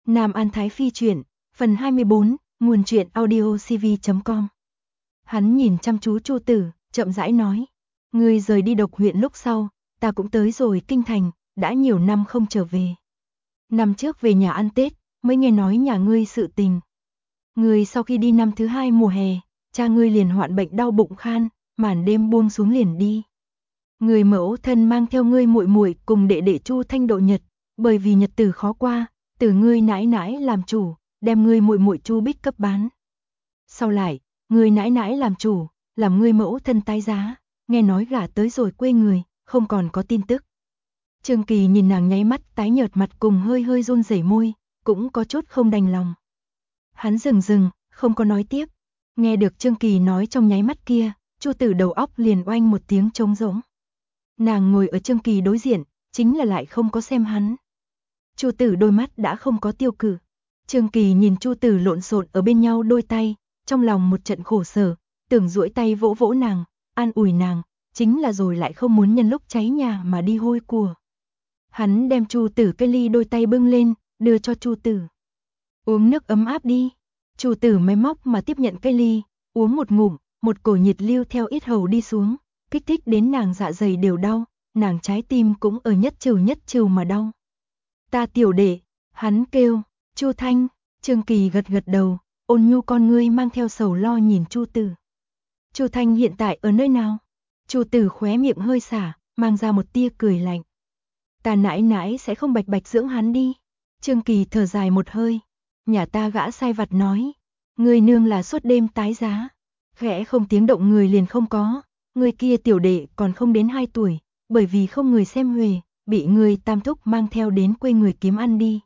Nam An Thái Phi truyện, phần 24, nguồn truyện audio cv.com. Hắn nhìn chăm chú Chu Tử, chậm rãi nói, ngươi rời đi Độc huyện lúc sau, ta cũng tới rồi Kinh Thành, đã nhiều năm không trở về. Năm trước về nhà ăn Tết, mới nghe nói nhà ngươi sự tình. Ngươi sau khi đi năm thứ 2 mùa hè, cha ngươi liền hoạn bệnh đau bụng khan, màn đêm buông xuống liền đi. Người mẫu thân mang theo ngươi muội muội cùng đệ đệ Chu Thanh độ nhật, bởi vì nhật tử khó qua, từ ngươi nãi nãi làm chủ, đem ngươi muội muội Chu Bích cấp bán. Sau lại, ngươi nãi nãi làm chủ, làm ngươi mẫu thân tái giá, nghe nói gả tới rồi quê người, không còn có tin tức. Trương Kỳ nhìn nàng nháy mắt tái nhợt mặt cùng hơi hơi run rẩy môi, cũng có chút không đành lòng. Hắn dừng, không có nói tiếp. Nghe được Trương Kỳ nói trong nháy mắt kia, Chu Tử đầu óc liền oanh một tiếng trống rỗng. Nàng ngồi ở Trương Kỳ đối diện, chính là lại không có xem hắn. Chu Tử đôi mắt đã không có tiêu cự. Trương Kỳ nhìn Chu Tử lộn xộn ở bên nhau đôi tay, trong lòng một trận khổ sở, tưởng duỗi tay vỗ vỗ nàng, an ủi nàng, chính là rồi lại không muốn nhân lúc cháy nhà mà đi hôi của. Hắn đem Chu Tử cái ly đôi tay bưng lên, đưa cho Chu Tử. Uống nước ấm áp đi. Chu Tử máy móc mà tiếp nhận cái ly, uống một ngụm, một cổ nhiệt lưu theo yết hầu đi xuống, kích thích đến nàng dạ dày đều đau, nàng trái tim cũng ở nhất trừ mà đau. Ta tiểu đệ, hắn kêu, Chu Thanh. Trương Kỳ gật đầu, ôn nhu con ngươi mang theo sầu lo nhìn Chu Tử. Chu Thanh hiện tại ở nơi nào? Chu Tử khóe miệng hơi xả, mang ra một tia cười lạnh. Ta nãi nãi sẽ không bạch dưỡng hắn đi. Trương Kỳ thở dài một hơi, nhà ta gã sai vặt nói, người nương là suốt đêm tái giá, khẽ không tiếng động người liền không có, người kia tiểu đệ còn không đến 2 tuổi, bởi vì không người xem huề, bị người tam thúc mang theo đến quê người kiếm ăn đi.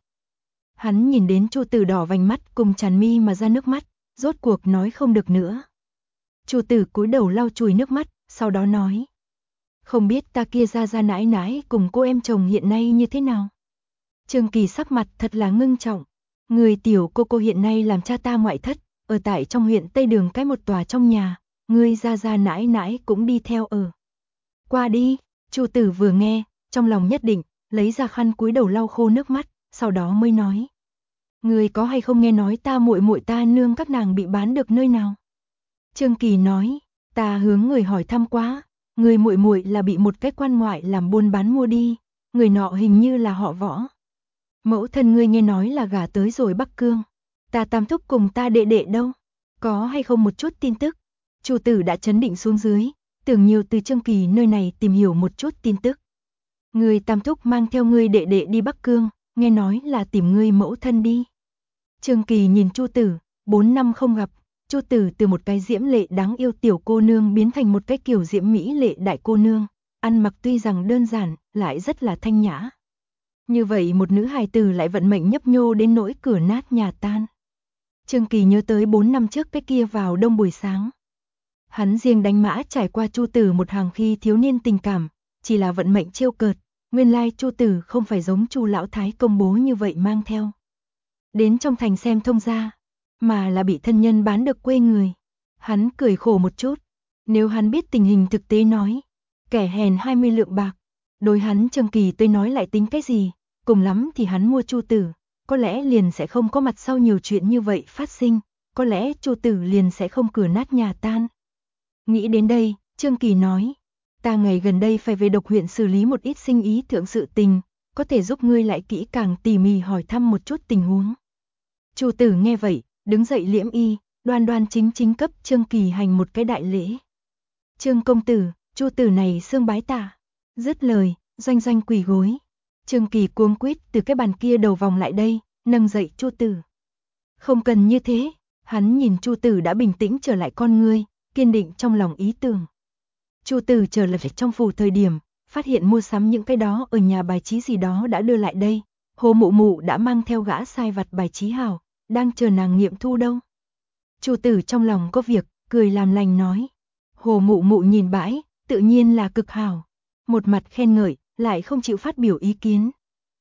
Hắn nhìn đến Chu Tử đỏ vành mắt cùng tràn mi mà ra nước mắt, rốt cuộc nói không được nữa. Chu Tử cúi đầu lau chùi nước mắt, sau đó nói, không biết ta kia ra nãi nãi cùng cô em chồng hiện nay như thế nào. Trương Kỳ sắc mặt thật là ngưng trọng, người tiểu cô hiện nay làm cha ta ngoại thất, ở tại trong huyện Tây Đường cái một tòa trong nhà, người ra nãi nãi cũng đi theo ở. Qua đi. Chu Tử vừa nghe, trong lòng nhất định, lấy ra khăn cúi đầu lau khô nước mắt, sau đó mới nói, người có hay không nghe nói ta muội muội ta nương các nàng bị bán được nơi nào? Trương Kỳ nói, ta hướng người hỏi thăm quá, người muội muội là bị một cái quan ngoại làm buôn bán mua đi, người nọ hình như là họ Võ. Mẫu thân ngươi nghe nói là gả tới rồi Bắc Cương, ta tam thúc cùng ta đệ đệ đâu, có hay không một chút tin tức? Chu Tử đã chấn định xuống dưới, tưởng nhiều từ Trương Kỳ nơi này tìm hiểu một chút tin tức. Người tam thúc mang theo ngươi đệ đệ đi Bắc Cương, nghe nói là tìm ngươi mẫu thân đi. Trương Kỳ nhìn Chu Tử, 4 năm không gặp, Chu Tử từ một cái diễm lệ đáng yêu tiểu cô nương biến thành một cái kiểu diễm mỹ lệ đại cô nương, ăn mặc tuy rằng đơn giản, lại rất là thanh nhã. Như vậy một nữ hài tử lại vận mệnh nhấp nhô đến nỗi cửa nát nhà tan. Trương Kỳ nhớ tới 4 năm trước cái kia vào đông buổi sáng. Hắn riêng đánh mã trải qua Chu Tử một hàng khi thiếu niên tình cảm, chỉ là vận mệnh trêu cợt, nguyên lai Chu Tử không phải giống Chu lão thái công bố như vậy mang theo đến trong thành xem thông gia, mà là bị thân nhân bán được quê người. Hắn cười khổ một chút, nếu hắn biết tình hình thực tế nói, kẻ hèn 20 lượng bạc, đối hắn Trương Kỳ tôi nói lại tính cái gì, cùng lắm thì hắn mua Chu Tử, có lẽ liền sẽ không có mặt sau nhiều chuyện như vậy phát sinh, có lẽ Chu Tử liền sẽ không cửa nát nhà tan. Nghĩ đến đây, Trương Kỳ nói, ta ngày gần đây phải về Độc huyện xử lý một ít sinh ý thượng sự tình, có thể giúp ngươi lại kỹ càng tỉ mỉ hỏi thăm một chút tình huống. Chu Tử nghe vậy, đứng dậy liễm y, đoan đoan chính cấp Trương Kỳ hành một cái đại lễ. Trương công tử, Chu Tử này xương bái tạ. Dứt lời, doanh quỳ gối. Trương Kỳ cuống quýt từ cái bàn kia đầu vòng lại đây, nâng dậy Chu Tử. Không cần như thế, hắn nhìn Chu Tử đã bình tĩnh trở lại con ngươi, kiên định trong lòng ý tưởng. Chu Tử trở lại trong phủ thời điểm, phát hiện mua sắm những cái đó ở nhà bài trí gì đó đã đưa lại đây. Hồ Mụ Mụ đã mang theo gã sai vặt bài trí hảo, đang chờ nàng nghiệm thu đâu. Chu Tử trong lòng có việc, cười làm lành nói. Hồ Mụ Mụ nhìn bãi, tự nhiên là cực hảo. Một mặt khen ngợi, lại không chịu phát biểu ý kiến.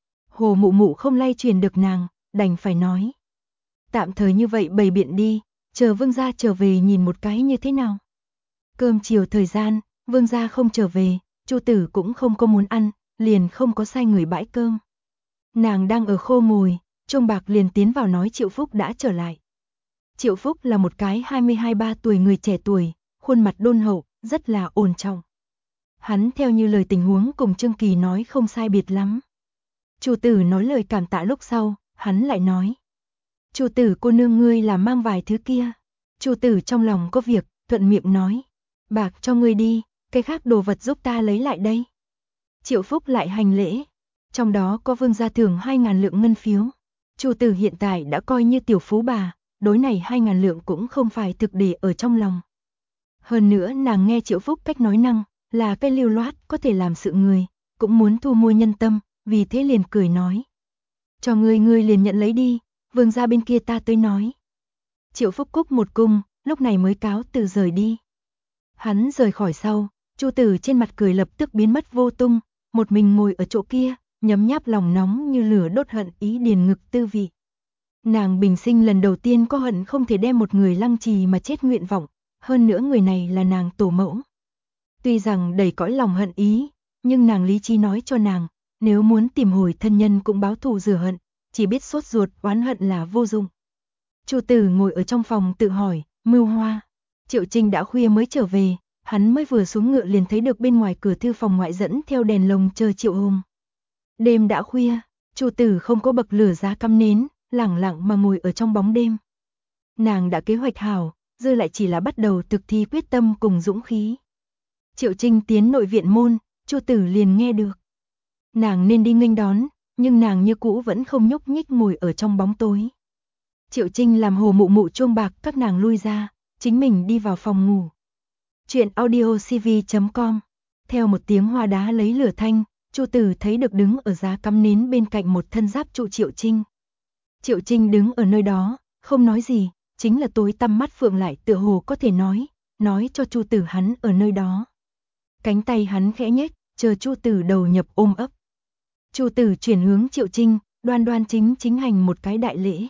Hồ Mụ Mụ không lay truyền được nàng, đành phải nói. Tạm thời như vậy bày biện đi, chờ vương gia trở về nhìn một cái như thế nào. Cơm chiều thời gian, vương gia không trở về, Chu Tử cũng không có muốn ăn, liền không có sai người bãi cơm. Nàng đang ở khô ngồi, Chuông bạc liền tiến vào nói Triệu Phúc đã trở lại. Triệu Phúc là một cái 22-23 tuổi người trẻ tuổi, khuôn mặt đôn hậu, rất là ổn trọng. Hắn theo như lời tình huống cùng Trương Kỳ nói không sai biệt lắm. Chủ tử nói lời cảm tạ lúc sau, hắn lại nói. Chủ tử cô nương ngươi là mang vài thứ kia. Chủ tử trong lòng có việc, thuận miệng nói. Bạc cho ngươi đi, cái khác đồ vật giúp ta lấy lại đây. Triệu Phúc lại hành lễ. Trong đó có vương gia thưởng 2.000 lượng ngân phiếu. Chủ tử hiện tại đã coi như tiểu phú bà, đối này 2.000 lượng cũng không phải thực để ở trong lòng. Hơn nữa nàng nghe Triệu Phúc cách nói năng, là cái lưu loát có thể làm sự người, cũng muốn thu mua nhân tâm, vì thế liền cười nói. Cho ngươi liền nhận lấy đi, vương gia bên kia ta tới nói. Triệu Phúc cúc một cung, lúc này mới cáo từ rời đi. Hắn rời khỏi sau, Chu Tử trên mặt cười lập tức biến mất vô tung, một mình ngồi ở chỗ kia, nhấm nháp lòng nóng như lửa đốt hận ý điền ngực tư vị. Nàng bình sinh lần đầu tiên có hận không thể đem một người lăng trì mà chết nguyện vọng, hơn nữa người này là nàng tổ mẫu. Tuy rằng đầy cõi lòng hận ý, nhưng nàng lý trí nói cho nàng, nếu muốn tìm hồi thân nhân cũng báo thù rửa hận, chỉ biết sốt ruột oán hận là vô dụng. Chu Tử ngồi ở trong phòng tự hỏi, mưu hoa. Triệu Trinh đã khuya mới trở về, hắn mới vừa xuống ngựa liền thấy được bên ngoài cửa thư phòng ngoại dẫn theo đèn lồng chờ Triệu Hùng. Đêm đã khuya, Chu Tử không có bậc lửa giá cắm nến, lẳng lặng mà ngồi ở trong bóng đêm. Nàng đã kế hoạch hảo, dư lại chỉ là bắt đầu thực thi quyết tâm cùng dũng khí. Triệu Trinh tiến nội viện môn, Chu Tử liền nghe được. Nàng nên đi nghênh đón, nhưng nàng như cũ vẫn không nhúc nhích ngồi ở trong bóng tối. Triệu Trinh làm hồ mụ mụ chuông bạc các nàng lui ra, chính mình đi vào phòng ngủ. Chuyện audiocv.com. Theo một tiếng hoa đá lấy lửa thanh, Chu Tử thấy được đứng ở giá cắm nến bên cạnh một thân giáp trụ Triệu Trinh. Triệu Trinh đứng ở nơi đó, không nói gì, chính là tối tăm mắt phượng lại tựa hồ có thể nói cho Chu Tử hắn ở nơi đó. Cánh tay hắn khẽ nhếch, chờ Chu Tử đầu nhập ôm ấp. Chu Tử chuyển hướng Triệu Trinh, đoan đoan chính hành một cái đại lễ.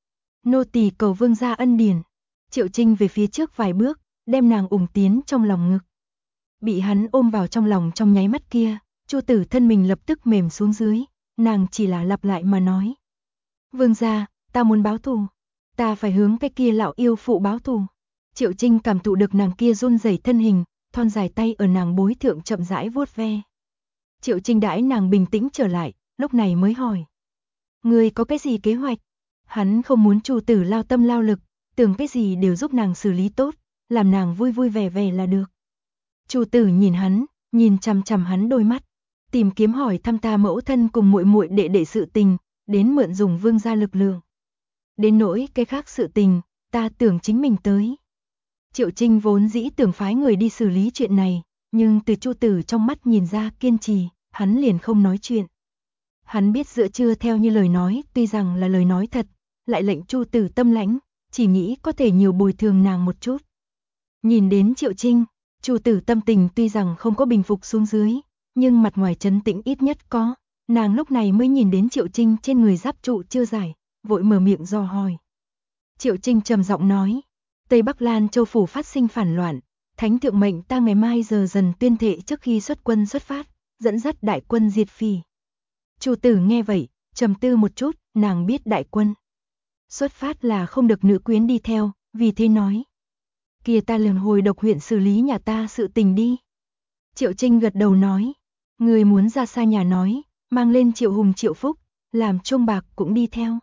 Nô tỳ cầu vương gia ân điển. Triệu Trinh về phía trước vài bước, đem nàng ủng tiến trong lòng ngực. Bị hắn ôm vào trong lòng trong nháy mắt kia, Chu Tử thân mình lập tức mềm xuống dưới, nàng chỉ là lặp lại mà nói. Vương gia, ta muốn báo thù. Ta phải hướng cái kia lão yêu phụ báo thù. Triệu Trinh cảm thụ được nàng kia run rẩy thân hình, thon dài tay ở nàng bối thượng chậm rãi vuốt ve. Triệu Trinh đãi nàng bình tĩnh trở lại, lúc này mới hỏi. Ngươi có cái gì kế hoạch? Hắn không muốn Chu Tử lao tâm lao lực, tưởng cái gì đều giúp nàng xử lý tốt, làm nàng vui vui vẻ vẻ là được. Chu Tử nhìn hắn, nhìn chằm chằm hắn đôi mắt, tìm kiếm hỏi thăm ta mẫu thân cùng muội muội đệ đệ sự tình, đến mượn dùng vương gia lực lượng. Đến nỗi cái khác sự tình, ta tưởng chính mình tới. Triệu Trinh vốn dĩ tưởng phái người đi xử lý chuyện này, nhưng từ Chu Tử trong mắt nhìn ra kiên trì, hắn liền không nói chuyện. Hắn biết giữa trưa theo như lời nói, tuy rằng là lời nói thật, lại lệnh Chu Tử tâm lãnh, chỉ nghĩ có thể nhiều bồi thường nàng một chút. Nhìn đến Triệu Trinh, Chu Tử tâm tình tuy rằng không có bình phục xuống dưới, nhưng mặt ngoài trấn tĩnh ít nhất có. Nàng lúc này mới nhìn đến Triệu Trinh trên người giáp trụ chưa giải, vội mở miệng dò hỏi. Triệu Trinh trầm giọng nói, Tây Bắc Lan Châu phủ phát sinh phản loạn, Thánh thượng mệnh ta ngày mai giờ dần tuyên thệ trước khi xuất quân xuất phát, dẫn dắt đại quân diệt phỉ. Chu Tử nghe vậy, trầm tư một chút, nàng biết đại quân xuất phát là không được nữ quyến đi theo, vì thế nói. Kia ta liền hồi độc huyện xử lý nhà ta sự tình đi. Triệu Trinh gật đầu nói, người muốn ra xa nhà nói, mang lên Triệu Hùng Triệu Phúc, làm chuông bạc cũng đi theo.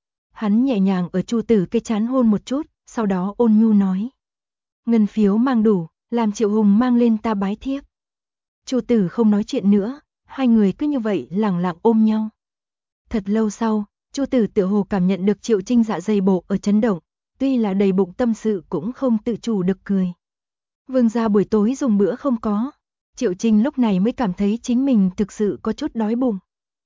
Hắn nhẹ nhàng ở Chu Tử cái trán hôn một chút, sau đó ôn nhu nói. Ngân phiếu mang đủ, làm Triệu Hùng mang lên ta bái thiếp. Chu Tử không nói chuyện nữa, hai người cứ như vậy lẳng lặng ôm nhau. Thật lâu sau, Chu Tử tựa hồ cảm nhận được Triệu Trinh dạ dày bộ ở chấn động, tuy là đầy bụng tâm sự cũng không tự chủ được cười. Vương gia buổi tối dùng bữa không có. Triệu Trinh lúc này mới cảm thấy chính mình thực sự có chút đói bụng.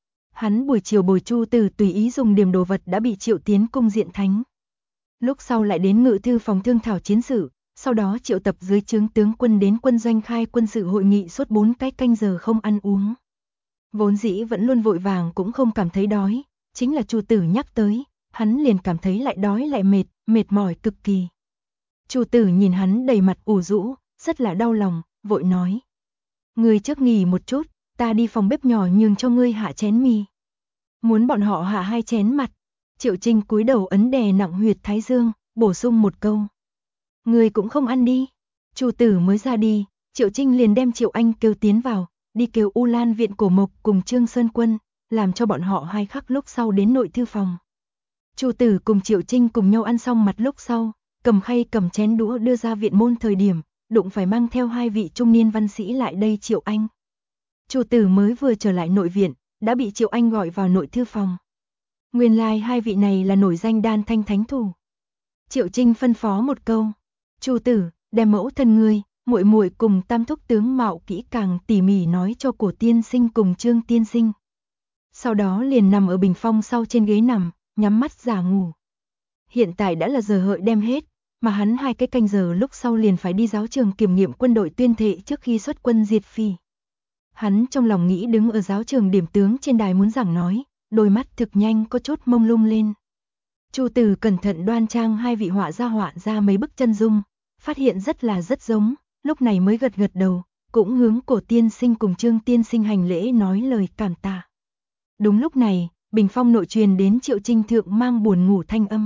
Hắn buổi chiều bồi Chu Tử tùy ý dùng điểm đồ vật đã bị triệu tiến cung diện thánh. Lúc sau lại đến ngự thư phòng thương thảo chiến sự, sau đó triệu tập dưới trướng tướng quân đến quân doanh khai quân sự hội nghị suốt 4 cái canh giờ không ăn uống. Vốn dĩ vẫn luôn vội vàng cũng không cảm thấy đói, chính là Chu Tử nhắc tới, hắn liền cảm thấy lại đói lại mệt mỏi cực kỳ. Chu Tử nhìn hắn đầy mặt ủ rũ, rất là đau lòng, vội nói. Ngươi trước nghỉ một chút, ta đi phòng bếp nhỏ nhường cho ngươi hạ chén mì. Muốn bọn họ hạ 2 chén mặt. Triệu Trinh cúi đầu ấn đè nặng huyệt thái dương, bổ sung một câu. Người cũng không ăn đi. Chu Tử mới ra đi, Triệu Trinh liền đem Triệu Anh kêu tiến vào, đi kêu U Lan Viện Cổ Mộc cùng Trương Sơn Quân, làm cho bọn họ hai khắc lúc sau đến nội thư phòng. Chu Tử cùng Triệu Trinh cùng nhau ăn xong mặt lúc sau, cầm khay cầm chén đũa đưa ra viện môn thời điểm, đụng phải mang theo hai vị trung niên văn sĩ lại đây Triệu Anh. Chu Tử mới vừa trở lại nội viện, đã bị Triệu Anh gọi vào nội thư phòng. Nguyên lai hai vị này là nổi danh Đan Thanh thánh thủ. Triệu Trinh phân phó một câu, Chu Tử, đem mẫu thân ngươi, muội muội cùng tam thúc tướng mạo kỹ càng tỉ mỉ nói cho Cổ tiên sinh cùng Trương tiên sinh. Sau đó liền nằm ở bình phong sau trên ghế nằm, nhắm mắt giả ngủ. Hiện tại đã là giờ hợi đem hết, mà hắn 2 cái canh giờ lúc sau liền phải đi giáo trường kiểm nghiệm quân đội tuyên thệ trước khi xuất quân diệt Phi. Hắn trong lòng nghĩ đứng ở giáo trường điểm tướng trên đài muốn giảng nói, đôi mắt thực nhanh có chút mông lung lên. Chu Tử cẩn thận đoan trang hai vị họa ra mấy bức chân dung, phát hiện rất giống, lúc này mới gật gật đầu, cũng hướng Cổ tiên sinh cùng Trương tiên sinh hành lễ nói lời cảm tạ. Đúng lúc này, bình phong nội truyền đến Triệu Trinh thượng mang buồn ngủ thanh âm.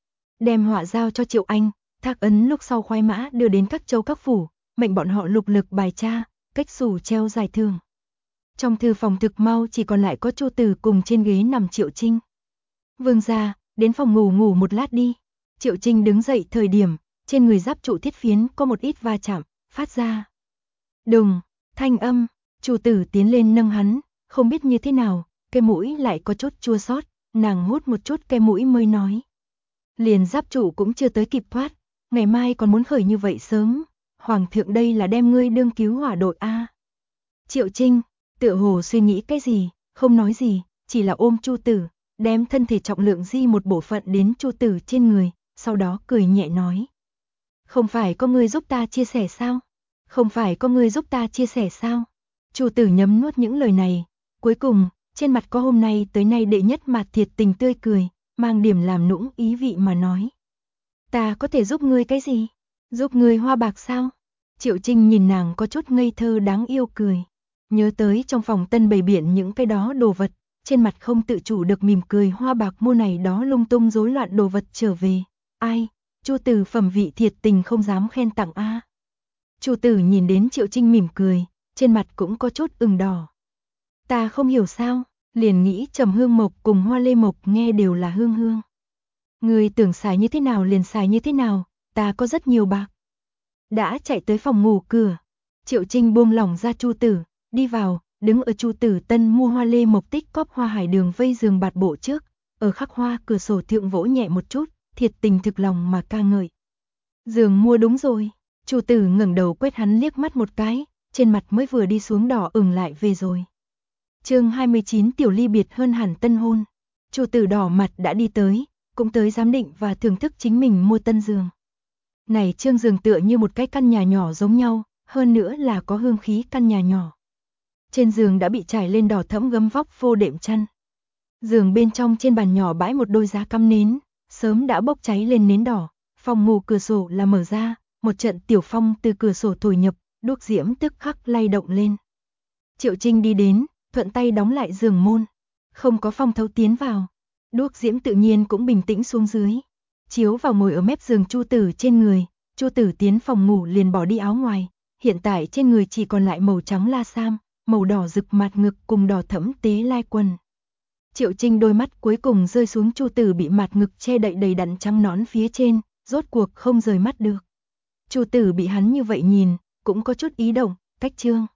Đem họa giao cho Triệu Anh, thác ấn lúc sau khoái mã đưa đến các châu các phủ, mệnh bọn họ lục lực bài tra, cách xù treo giải thưởng. Trong thư phòng thực mau chỉ còn lại có Chu Tử cùng trên ghế nằm Triệu Trinh. Vương gia, đến phòng ngủ một lát đi. Triệu Trinh đứng dậy thời điểm, trên người giáp trụ thiết phiến có một ít va chạm, phát ra đùng, thanh âm. Chu Tử tiến lên nâng hắn, không biết như thế nào, cái mũi lại có chút chua xót, nàng hút một chút cái mũi mới nói. Liền giáp trụ cũng chưa tới kịp thoát, ngày mai còn muốn khởi như vậy sớm, hoàng thượng đây là đem ngươi đương cứu hỏa đội a. Triệu Trinh, tựa hồ suy nghĩ cái gì, không nói gì, chỉ là ôm Chu Tử, đem thân thể trọng lượng di một bộ phận đến Chu Tử trên người, sau đó cười nhẹ nói. Không phải có ngươi giúp ta chia sẻ sao? Không phải có ngươi giúp ta chia sẻ sao? Chu Tử nhấm nuốt những lời này, cuối cùng, trên mặt có hôm nay tới nay đệ nhất mặt thiệt tình tươi cười, mang điểm làm nũng ý vị mà nói. Ta có thể giúp ngươi cái gì? Giúp ngươi hoa bạc sao? Triệu Trinh nhìn nàng có chút ngây thơ đáng yêu cười. Nhớ tới trong phòng tân bày biện những cái đó đồ vật, trên mặt không tự chủ được mỉm cười hoa bạc mua này đó lung tung rối loạn đồ vật trở về. Ai? Chu Tử phẩm vị thiệt tình không dám khen tặng a. Chu Tử nhìn đến Triệu Trinh mỉm cười, trên mặt cũng có chút ửng đỏ. Ta không hiểu sao, liền nghĩ trầm hương mộc cùng hoa lê mộc nghe đều là hương hương. Người tưởng xài như thế nào liền xài như thế nào, ta có rất nhiều bạc. Đã chạy tới phòng ngủ cửa, Triệu Trinh buông lỏng ra Chu Tử, đi vào, đứng ở Chu Tử tân mua hoa lê mộc tích cóp hoa hải đường vây giường bạt bộ trước, ở khắc hoa cửa sổ thượng vỗ nhẹ một chút, thiệt tình thực lòng mà ca ngợi. Giường mua đúng rồi. Chu Tử ngẩng đầu quét hắn liếc mắt một cái, trên mặt mới vừa đi xuống đỏ ửng lại về rồi. Chương 29 tiểu ly biệt hơn hẳn tân hôn. Chu Tử đỏ mặt đã đi tới, cũng tới giám định và thưởng thức chính mình mua tân giường. Này trương giường tựa như một cái căn nhà nhỏ giống nhau, hơn nữa là có hương khí căn nhà nhỏ. Trên giường đã bị trải lên đỏ thẫm gấm vóc vô đệm chăn. Giường bên trong trên bàn nhỏ bãi một đôi giá cắm nến, sớm đã bốc cháy lên nến đỏ, phòng ngủ cửa sổ là mở ra, một trận tiểu phong từ cửa sổ thổi nhập, đuốc diễm tức khắc lay động lên. Triệu Trinh đi đến, thuận tay đóng lại giường môn, không có phong thấu tiến vào. Đuốc diễm tự nhiên cũng bình tĩnh xuống dưới, chiếu vào ngồi ở mép giường Chu Tử trên người. Chu Tử tiến phòng ngủ liền bỏ đi áo ngoài, hiện tại trên người chỉ còn lại màu trắng la sam, màu đỏ rực mặt ngực cùng đỏ thẫm tế lai quần. Triệu Trinh đôi mắt cuối cùng rơi xuống Chu Tử bị mặt ngực che đậy đầy đặn trắng nõn phía trên, rốt cuộc không rời mắt được. Chu Tử bị hắn như vậy nhìn, cũng có chút ý động, cách trương.